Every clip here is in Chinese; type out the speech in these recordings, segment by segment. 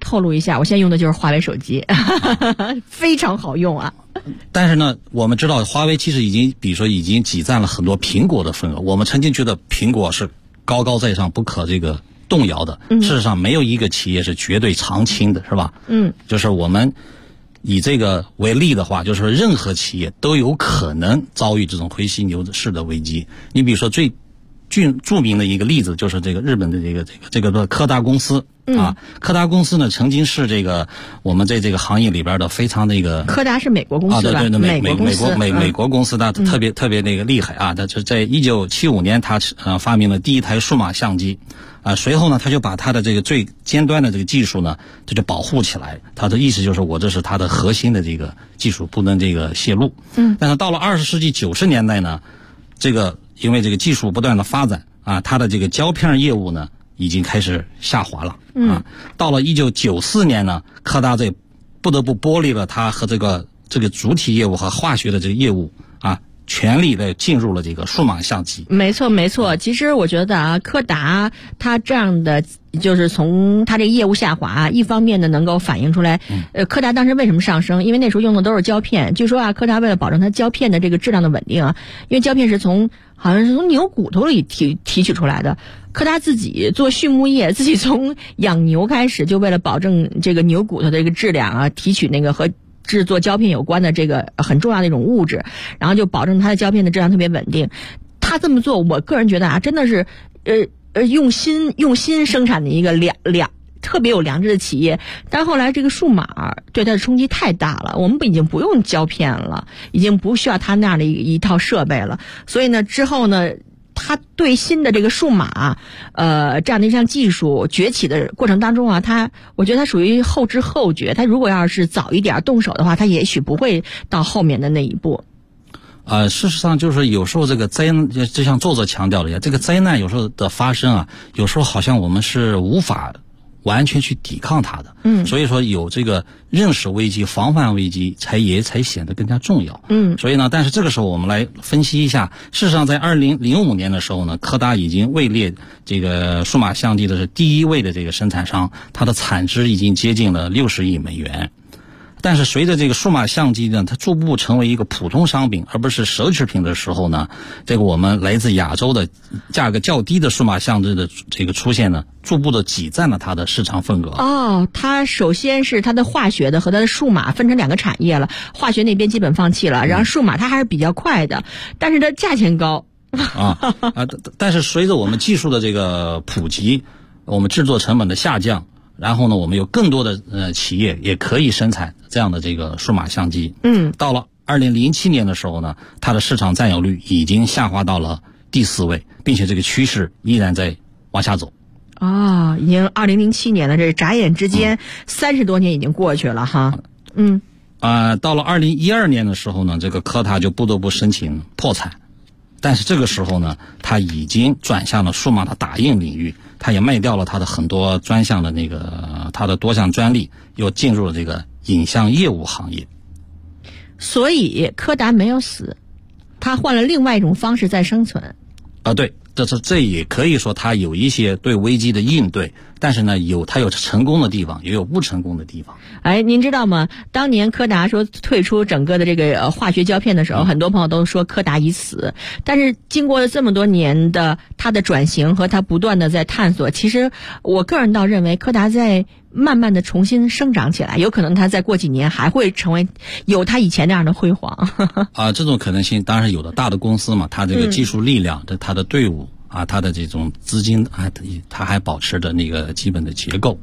透露一下，我现在用的就是华为手机，非常好用啊。 但是呢，我们知道华为其实比如说已经挤占了很多苹果的份额。我们曾经觉得苹果是高高在上，不可这个动摇的。事实上，没有一个企业是绝对长青的，是吧？就是我们以这个为例的话，就是说任何企业都有可能遭遇这种灰犀牛式的危机。你比如说最著名的一个例子就是这个日本的这个柯达公司。柯达公司呢，曾经是我们在这个行业里边的非常柯达是美国公司吧？ 对，美国公司，它特别厉害啊！它是在1975年，它发明了第一台数码相机。随后呢，他就把他的这个最尖端的这个技术呢，这就保护起来。他的意思就是这是他的核心的这个技术，不能泄露。但是到了20世纪90年代呢，因为这个技术不断的发展它的这个胶片业务呢已经开始下滑了。到了1994年呢，柯达不得不剥离了它和这个主体业务和化学的这个业务全力的进入了这个数码相机。 没错。其实我觉得柯达它这样的就是从它这个业务下滑，一方面呢能够反映出来，柯达当时为什么上升？因为那时候用的都是胶片。据说柯达为了保证它胶片的这个质量的稳定因为胶片是好像是从牛骨头里提取出来的。柯达自己做畜牧业，自己从养牛开始，就为了保证这个牛骨头的这个质量提取那个和制作胶片有关的这个很重要的一种物质，然后就保证它的胶片的质量特别稳定。他这么做，我个人觉得真的是用心生产的一个特别有良知的企业。但后来这个数码对它的冲击太大了，我们已经不用胶片了，已经不需要它那样的一套设备了。所以呢，之后呢，他对新的这个数码这样的一项技术崛起的过程当中我觉得他属于后知后觉。他如果要是早一点动手的话，他也许不会到后面的那一步。 事实上就是有时候这个灾难，就像作者强调的一样，这个灾难有时候的发生有时候好像我们是无法完全去抵抗它的。所以说有这个认识危机、防范危机才显得更加重要。所以呢，但是这个时候我们来分析一下，事实上在2005年的时候呢，柯达已经位列这个数码相机的是第一位的这个生产商，它的产值已经接近了60亿美元。但是随着这个数码相机呢，它逐步成为一个普通商品而不是奢侈品的时候呢，这个我们来自亚洲的价格较低的数码相机的这个出现呢，逐步的挤占了它的市场份额。 它首先是它的化学的和它的数码分成两个产业了，化学那边基本放弃了，然后数码它还是比较快的，但是它价钱高。 但是随着我们技术的这个普及，我们制作成本的下降，然后呢，我们有更多的企业也可以生产这样的这个数码相机。到了2007年的时候呢，它的市场占有率已经下滑到了第4位，并且这个趋势依然在往下走。 已经2007年了，这眨眼之间30多年已经过去了哈。 到了2012年的时候呢，这个柯达就不得不申请破产。但是这个时候呢，它已经转向了数码的打印领域，它也卖掉了它的很多专项的它的多项专利，又进入了这个影像业务行业。 所以柯达没有死，它换了另外一种方式在生存。 对，这也可以说它有一些对危机的应对，但是呢，它有成功的地方，也有不成功的地方。 您知道吗？当年柯达说退出整个的这个化学胶片的时候，很多朋友都说柯达已死。但是经过了这么多年的它的转型和它不断的在探索，其实我个人倒认为柯达在慢慢的重新生长起来，有可能它再过几年还会成为有它以前那样的辉煌。 这种可能性当然有的，大的公司嘛，它这个技术力量，它的队伍它的这种资金它还保持着那个基本的结构。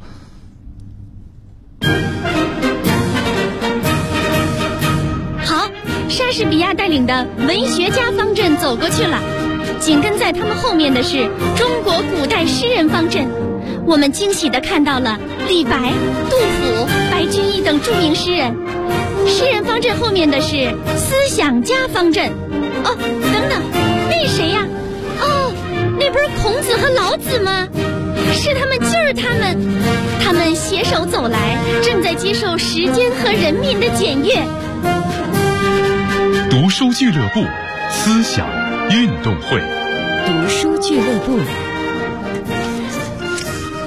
好，莎士比亚带领的文学家方阵走过去了，紧跟在他们后面的是中国古代诗人方阵。我们惊喜地看到了李白、杜甫、白居易等著名诗人。诗人方阵后面的是思想家方阵。等等，那谁呀？那不是孔子和老子吗？是他们，就是他们携手走来，正在接受时间和人民的检阅。 读书俱乐部思想运动会。 读书俱乐部。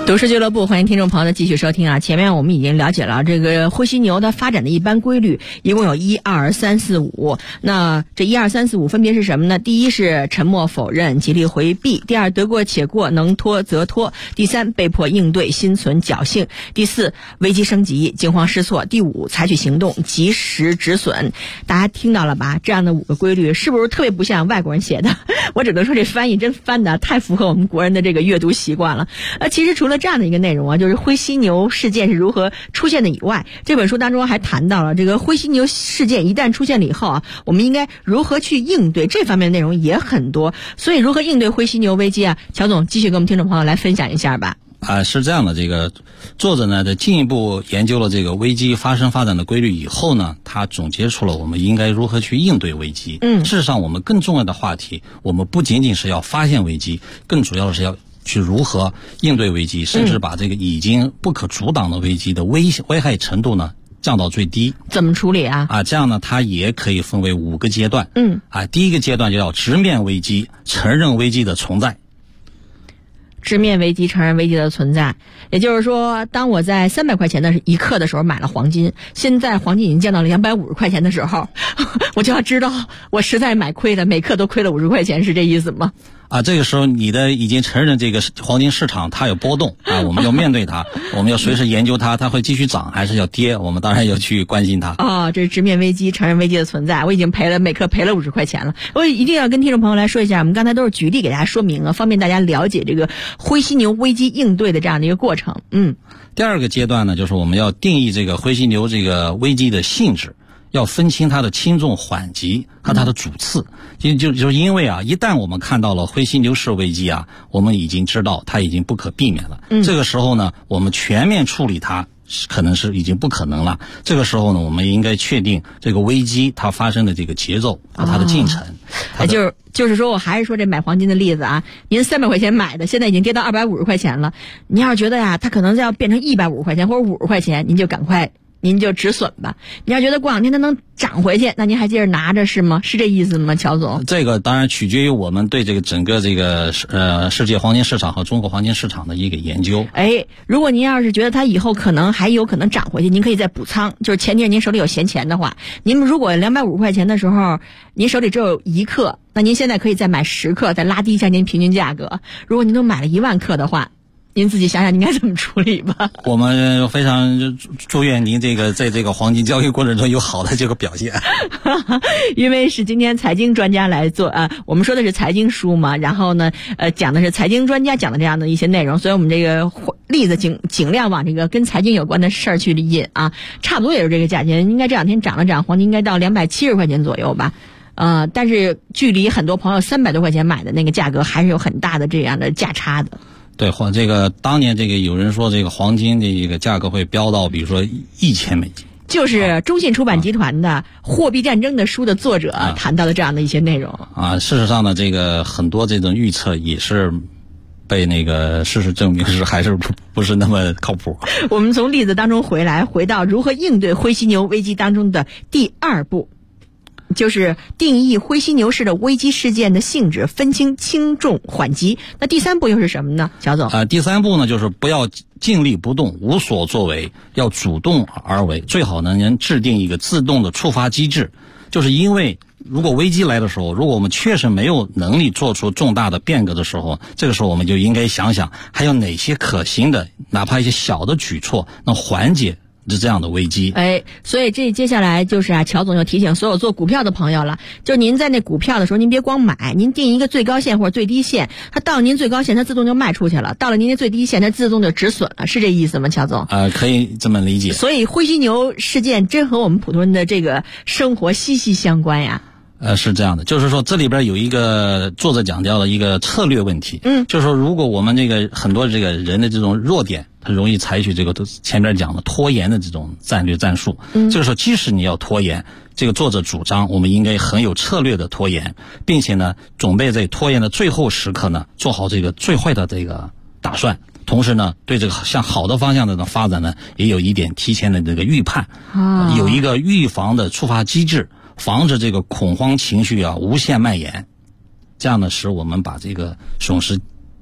读诗俱乐部，欢迎听众朋友的继续收听啊！前面我们已经了解了这个灰犀牛它发展的一般规律，一共有1、2、3、4、5。那这1、2、3、4、5分别是什么呢？第一是沉默否认，极力回避；第二，得过且过，能拖则拖；第三，被迫应对，心存侥幸；第四，危机升级，惊慌失措；第五，采取行动，及时止损。大家听到了吧？这样的5个规律是不是特别不像外国人写的？我只能说这翻译真翻的太符合我们国人的这个阅读习惯了。其实除了这样的一个内容啊，就是灰犀牛事件是如何出现的以外，这本书当中还谈到了这个灰犀牛事件一旦出现了以后啊，我们应该如何去应对，这方面的内容也很多。所以如何应对灰犀牛危机啊，乔总继续跟我们听众朋友来分享一下吧。 是这样的，这个作者呢在进一步研究了这个危机发展的规律以后呢，他总结出了我们应该如何去应对危机。事实上我们更重要的话题，我们不仅仅是要发现危机，更主要的是要去如何应对危机，甚至把这个已经不可阻挡的危机的危害程度呢降到最低。 怎么处理啊？ 这样呢它也可以分为5个阶段。第一个阶段就要直面危机，承认危机的存在。 直面危机，承认危机的存在，也就是说，当我在300块钱的一克的时候买了黄金，现在黄金已经降到了250块钱的时候，我就要知道我实在买亏了，每克都亏了50块钱，是这意思吗？ 这个时候你已经承认这个黄金市场它有波动我们要面对它，我们要随时研究它会继续涨还是要跌，我们当然要去关心它。 这是直面危机，承认危机的存在。我已经每克赔了50块钱了，我一定要跟听众朋友来说一下，我们刚才都是举例给大家说明方便大家了解这个灰犀牛危机应对的这样的一个过程。 第二个阶段呢，就是我们要定义这个灰犀牛这个危机的性质，要分清它的轻重缓急和它的主次。就是因为一旦我们看到了灰犀牛式危机我们已经知道它已经不可避免了。这个时候呢，我们全面处理它可能是已经不可能了。这个时候呢，我们应该确定这个危机它发生的这个节奏和它的进程。 就是说我还是说这买黄金的例子您300块钱买的，现在已经跌到250块钱了。你要是觉得它可能要变成150块钱或者50块钱，您就止损吧。你要觉得过2天它能涨回去，那您还接着拿着是吗？是这意思吗，乔总？ 这个当然取决于我们对这个整个这个世界黄金市场和中国黄金市场的一个研究。 如果您要是觉得它以后还有可能涨回去，您可以再补仓。就是前提是您手里有闲钱的话，您如果250块钱的时候，您手里只有1克，那您现在可以再买10克，再拉低一下您平均价格。如果您都买了1万克的话，您自己想想您该怎么处理吧。 我们非常祝愿您在这个黄金交易过程中有好的这个表现。 因为是今天财经专家来做我们说的是财经书嘛，然后呢讲的是财经专家讲的这样的一些内容，所以我们这个例子尽量往这个跟财经有关的事儿去引差不多也是这个价钱，应该这2天涨了涨，黄金应该到270块钱左右吧。但是距离很多朋友300多块钱买的那个价格还是有很大的这样的价差的。 对，这个当年这个有人说这个黄金的一个价格会飙到比如说$1000。 就是中信出版集团的《货币战争》的书的作者谈到的这样的一些内容事实上呢，这个很多这种预测也是被那个事实证明还是不是那么靠谱。 我们从例子当中回到如何应对灰犀牛危机当中的第2步，就是定义灰犀牛式的危机事件的性质，分清轻重缓急。那第3步又是什么呢，乔总？ 第3步呢，就是不要静立不动，无所作为，要主动而为，最好呢能制定一个自动的触发机制。就是因为如果危机来的时候，如果我们确实没有能力做出重大的变革的时候，这个时候我们就应该想想还有哪些可行的，哪怕一些小的举措能缓解这样的危机。 所以接下来就是乔总又提醒所有做股票的朋友了，就是您在那股票的时候，您别光买，您定一个最高线或者最低线，它到您最高线它自动就卖出去了，到了您的最低线它自动就止损了，是这意思吗，乔总？ 可以这么理解。 所以灰犀牛事件真和我们普通人的这个生活息息相关呀。 是这样的，就是说这里边有一个作者讲到了一个策略问题。就是说如果我们这个很多这个人的这种弱点，他容易采取这个前面讲的拖延的这种战术。这个时候即使你要拖延，这个作者主张我们应该很有策略的拖延，并且呢准备在拖延的最后时刻呢做好这个最坏的这个打算，同时呢对这个向好的方向的发展呢也有一点提前的这个预判。有一个预防的触发机制，防止这个恐慌情绪无限蔓延，这样呢使我们把这个损失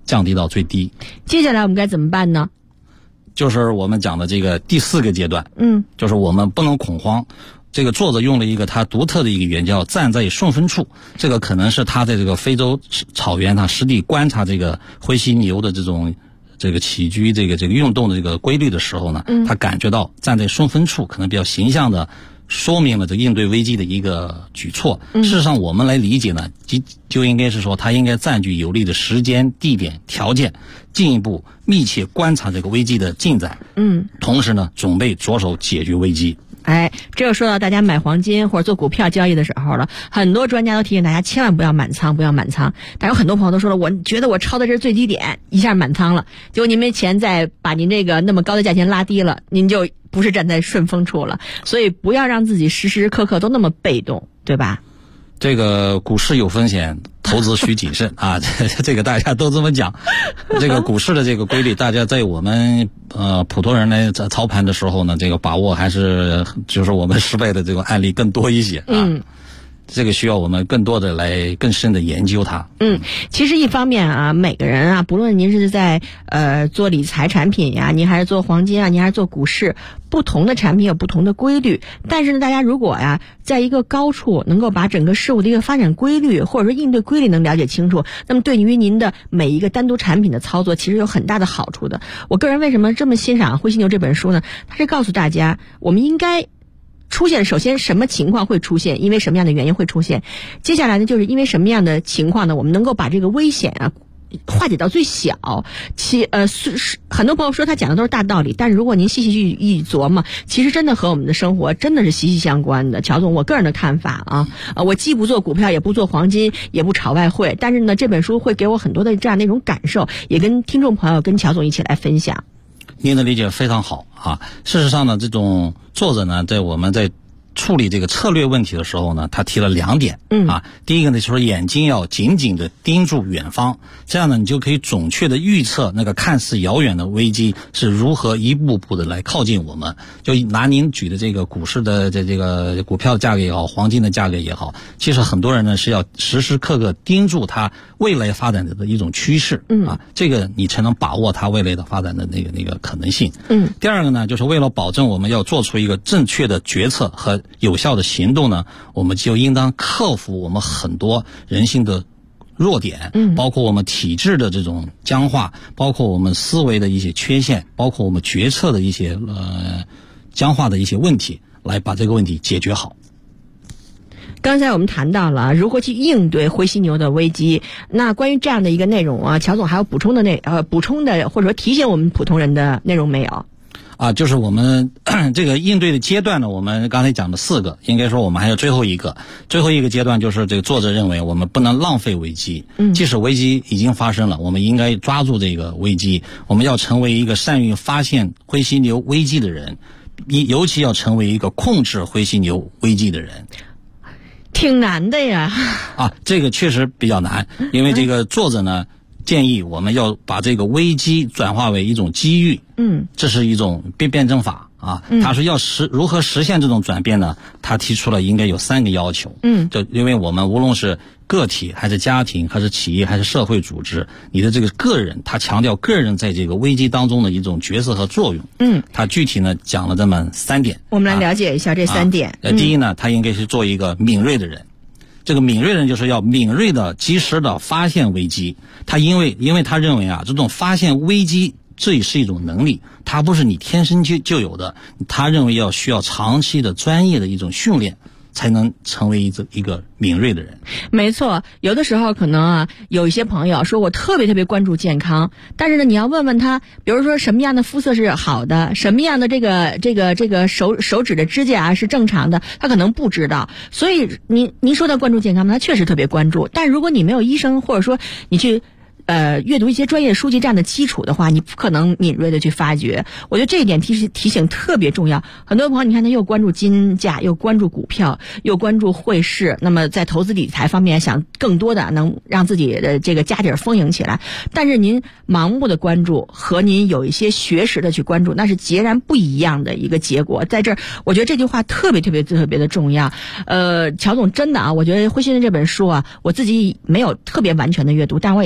降低到最低。 接下来我们该怎么办呢？ 就是我们讲的这个第4个阶段，就是我们不能恐慌。这个作者用了一个他独特的一个语言，叫站在顺风处。这个可能是他在这个非洲草原上实地观察这个灰犀牛的这个起居这个运动的这个规律的时候呢，他感觉到站在顺风处可能比较形象的说明了这应对危机的一个举措。事实上我们来理解呢，就应该是说他应该占据有利的时间、地点、条件，进一步密切观察这个危机的进展。同时呢，准备着手解决危机。 这又说到大家买黄金或者做股票交易的时候了，很多专家都提醒大家千万不要满仓，不要满仓。但有很多朋友都说了，我觉得我抄的这是最低点，一下满仓了，结果您没钱再把您这个那么高的价钱拉低了，您就不是站在顺风处了。所以不要让自己时时刻刻都那么被动，对吧？ 这个股市有风险，投资需谨慎啊，这个大家都这么讲。这个股市的这个规律，大家在我们普通人来操盘的时候呢，这个把握还是就是我们失败的这个案例更多一些啊。这个需要我们更多的来更深的研究它。 其实一方面啊，每个人啊，不论您是在做理财产品呀，您还是做黄金啊，您还是做股市，不同的产品有不同的规律。但是呢，大家如果呀，在一个高处能够把整个事物的一个发展规律或者说应对规律能了解清楚，那么对于您的每一个单独产品的操作其实有很大的好处的。我个人为什么这么欣赏《灰犀牛》这本书呢？它是告诉大家我们应该出现，首先什么情况会出现，因为什么样的原因会出现，接下来呢就是因为什么样的情况呢，我们能够把这个危险啊化解到最小。很多朋友说他讲的都是大道理，但是如果您细细去琢磨，其实真的和我们的生活真的是息息相关的。乔总，我个人的看法啊，我既不做股票，也不做黄金，也不炒外汇，但是呢，这本书会给我很多的这样的一种感受，也跟听众朋友跟乔总一起来分享。 您的理解非常好啊！事实上呢，这种作者呢，我们在处理这个策略问题的时候呢，他提了2点第一个呢，就是眼睛要紧紧的盯住远方，这样呢，你就可以准确的预测那个看似遥远的危机是如何一步步的来靠近我们。就拿您举的这个股市的这个股票价格也好，黄金的价格也好，其实很多人呢是要时时刻刻盯住它未来发展的一种趋势这个你才能把握它未来的发展的那个可能性。第二个呢，就是为了保证我们要做出一个正确的决策和有效的行动呢，我们就应当克服我们很多人性的弱点，包括我们体制的这种僵化，包括我们思维的一些缺陷，包括我们决策的一些僵化的一些问题，来把这个问题解决好。 刚才我们谈到了如何去应对灰犀牛的危机，那关于这样的一个内容啊，乔总还有补充的或者说提醒我们普通人的内容没有？ 就是我们这个应对的阶段呢，我们刚才讲的4个，应该说我们还有最后一个阶段，就是这个作者认为我们不能浪费危机。即使危机已经发生了，我们应该抓住这个危机，我们要成为一个善于发现灰犀牛危机的人，尤其要成为一个控制灰犀牛危机的人。 挺难的呀。 这个确实比较难，因为这个作者呢建议我们要把这个危机转化为一种机遇。这是一种辩证法他说如何实现这种转变呢？他提出了应该有3个要求。就因为我们无论是个体还是家庭还是企业还是社会组织，你的这个个人，他强调个人在这个危机当中的一种角色和作用。他具体呢讲了这么3点，我们来了解一下这3点。 第一呢，他应该是做一个敏锐的人。这个敏锐人就是要敏锐的及时的发现危机。他因为他认为这种发现危机这也是一种能力，它不是你天生就有的，他认为需要长期的专业的一种训练，才能成为一个敏锐的人。 没错，有的时候可能有一些朋友说我特别特别关注健康，但是呢，你要问问他，比如说什么样的肤色是好的，什么样的这个手指的指甲是正常的，他可能不知道。所以您说他关注健康，他确实特别关注，但如果你没有医生或者说你去阅读一些专业书籍这样的基础的话，你不可能敏锐的去发掘。我觉得这一点提醒特别重要。很多朋友你看他又关注金价，又关注股票，又关注汇市，那么在投资理财方面想更多的能让自己的这个家底儿丰盈起来。但是您盲目的关注和您有一些学识的去关注，那是截然不一样的一个结果。在这儿我觉得这句话特别的重要。乔总真的我觉得《灰犀牛》这本书我自己没有特别完全的阅读，但我也大致翻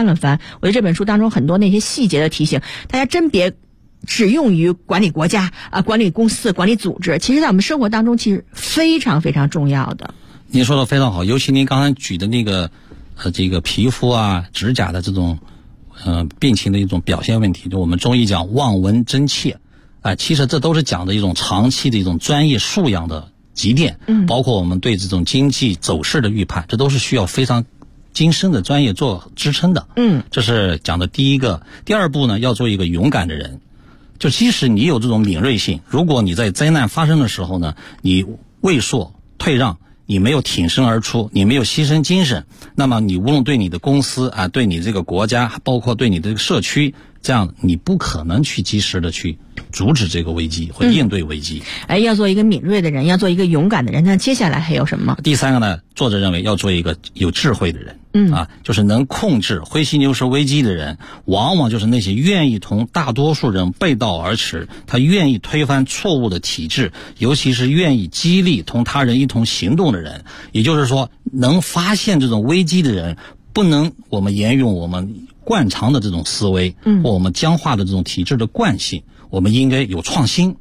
翻了翻，我觉得这本书当中很多那些细节的提醒，大家真别只用于管理国家管理公司、管理组织，其实在我们生活当中其实非常非常重要的。 您说的非常好，尤其您刚才举的那个这个皮肤啊、指甲的这种病情的一种表现问题，就我们中医讲望闻真切，其实这都是讲的一种长期的一种专业素养的积淀，包括我们对这种经济走势的预判，这都是需要非常精深的专业做支撑的。这是讲的第一个。第二步呢，要做一个勇敢的人，就即使你有这种敏锐性，如果你在灾难发生的时候呢，你畏缩退让，你没有挺身而出，你没有牺牲精神，那么你无论对你的公司对你这个国家，包括对你的这个社区，这样你不可能去及时的去阻止这个危机或应对危机。 要做一个敏锐的人，要做一个勇敢的人。那接下来还有什么？ 第三个呢，作者认为要做一个有智慧的人。就是能控制灰犀牛式危机的人，往往就是那些愿意同大多数人背道而驰，他愿意推翻错误的体制，尤其是愿意激励同他人一同行动的人。也就是说，能发现这种危机的人，不能我们沿用我们惯常的这种思维，或我们僵化的这种体制的惯性，我们应该有创新。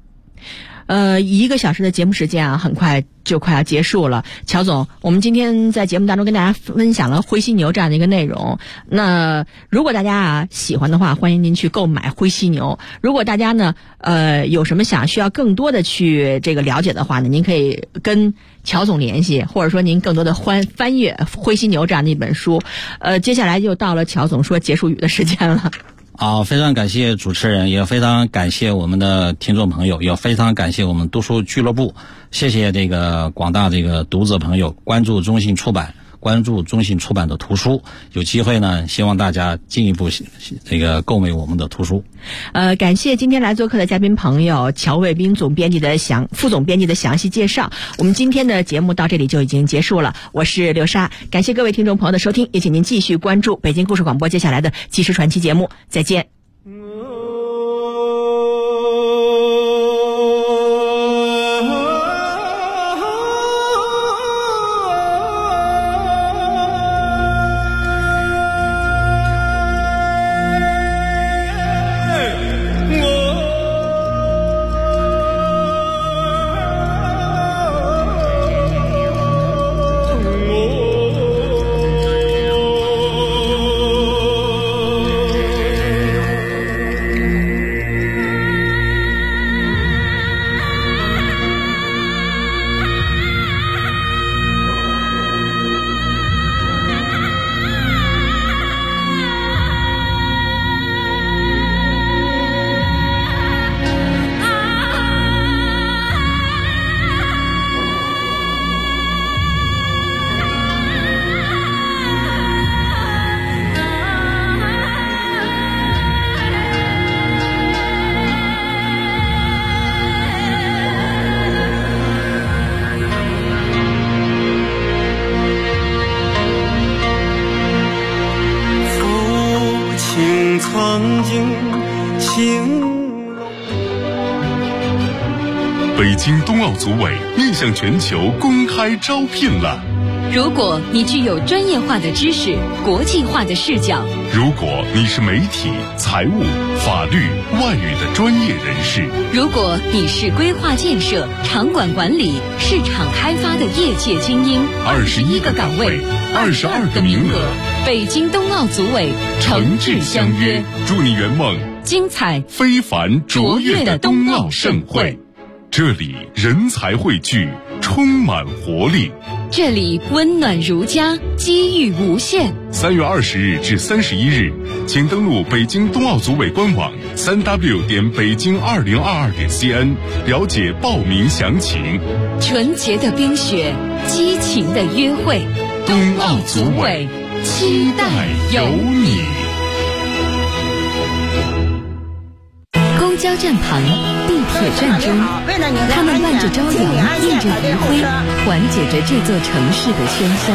1个小时的节目时间很快就快要结束了。乔总，我们今天在节目当中跟大家分享了灰犀牛这样的一个内容。那如果大家喜欢的话，欢迎您去购买灰犀牛。如果大家呢有什么需要更多的去这个了解的话呢，您可以跟乔总联系，或者说您更多的翻阅灰犀牛这样的一本书。接下来就到了乔总说结束语的时间了。 非常感谢主持人，也非常感谢我们的听众朋友，也非常感谢我们读书俱乐部，谢谢这个广大这个读者朋友关注中信出版，关注中信出版的图书。有机会呢，希望大家进一步这个购买我们的图书。 感谢今天来做客的嘉宾朋友乔卫兵副总编辑的详细介绍。我们今天的节目到这里就已经结束了，我是刘莎，感谢各位听众朋友的收听，也请您继续关注北京故事广播接下来的纪实传奇节目，再见。 曾经兴隆。 北京冬奥组委面向全球公开招聘了。 如果你具有专业化的知识、国际化的视角， 如果你是媒体、财务、法律、外语的专业人士， 如果你是规划建设、场馆管理、市场开发的业界精英，21个岗位，22个名额，北京冬奥组委诚挚相约， 祝你圆梦精彩非凡卓越的冬奥盛会。这里人才汇聚，充满活力。 这里温暖如家，机遇无限。 3月20日至31日，请登录北京冬奥组委官网3w 北京2022.cn 了解报名详情。 纯洁的冰雪，激情的约会， 冬奥组委期待有你。 公交站旁，地铁站中，他们伴着朝阳，映着余晖，缓解着这座城市的喧嚣。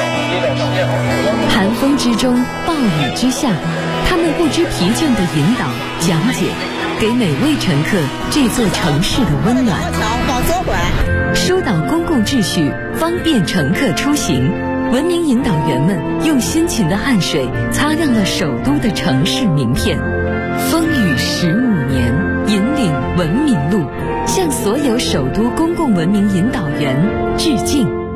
寒风之中，暴雨之下，他们不知疲倦地引导、讲解，给每位乘客这座城市的温暖。疏导公共秩序，方便乘客出行。 文明引导员们用辛勤的汗水擦亮了首都的城市名片。风雨15年，引领文明路，向所有首都公共文明引导员致敬。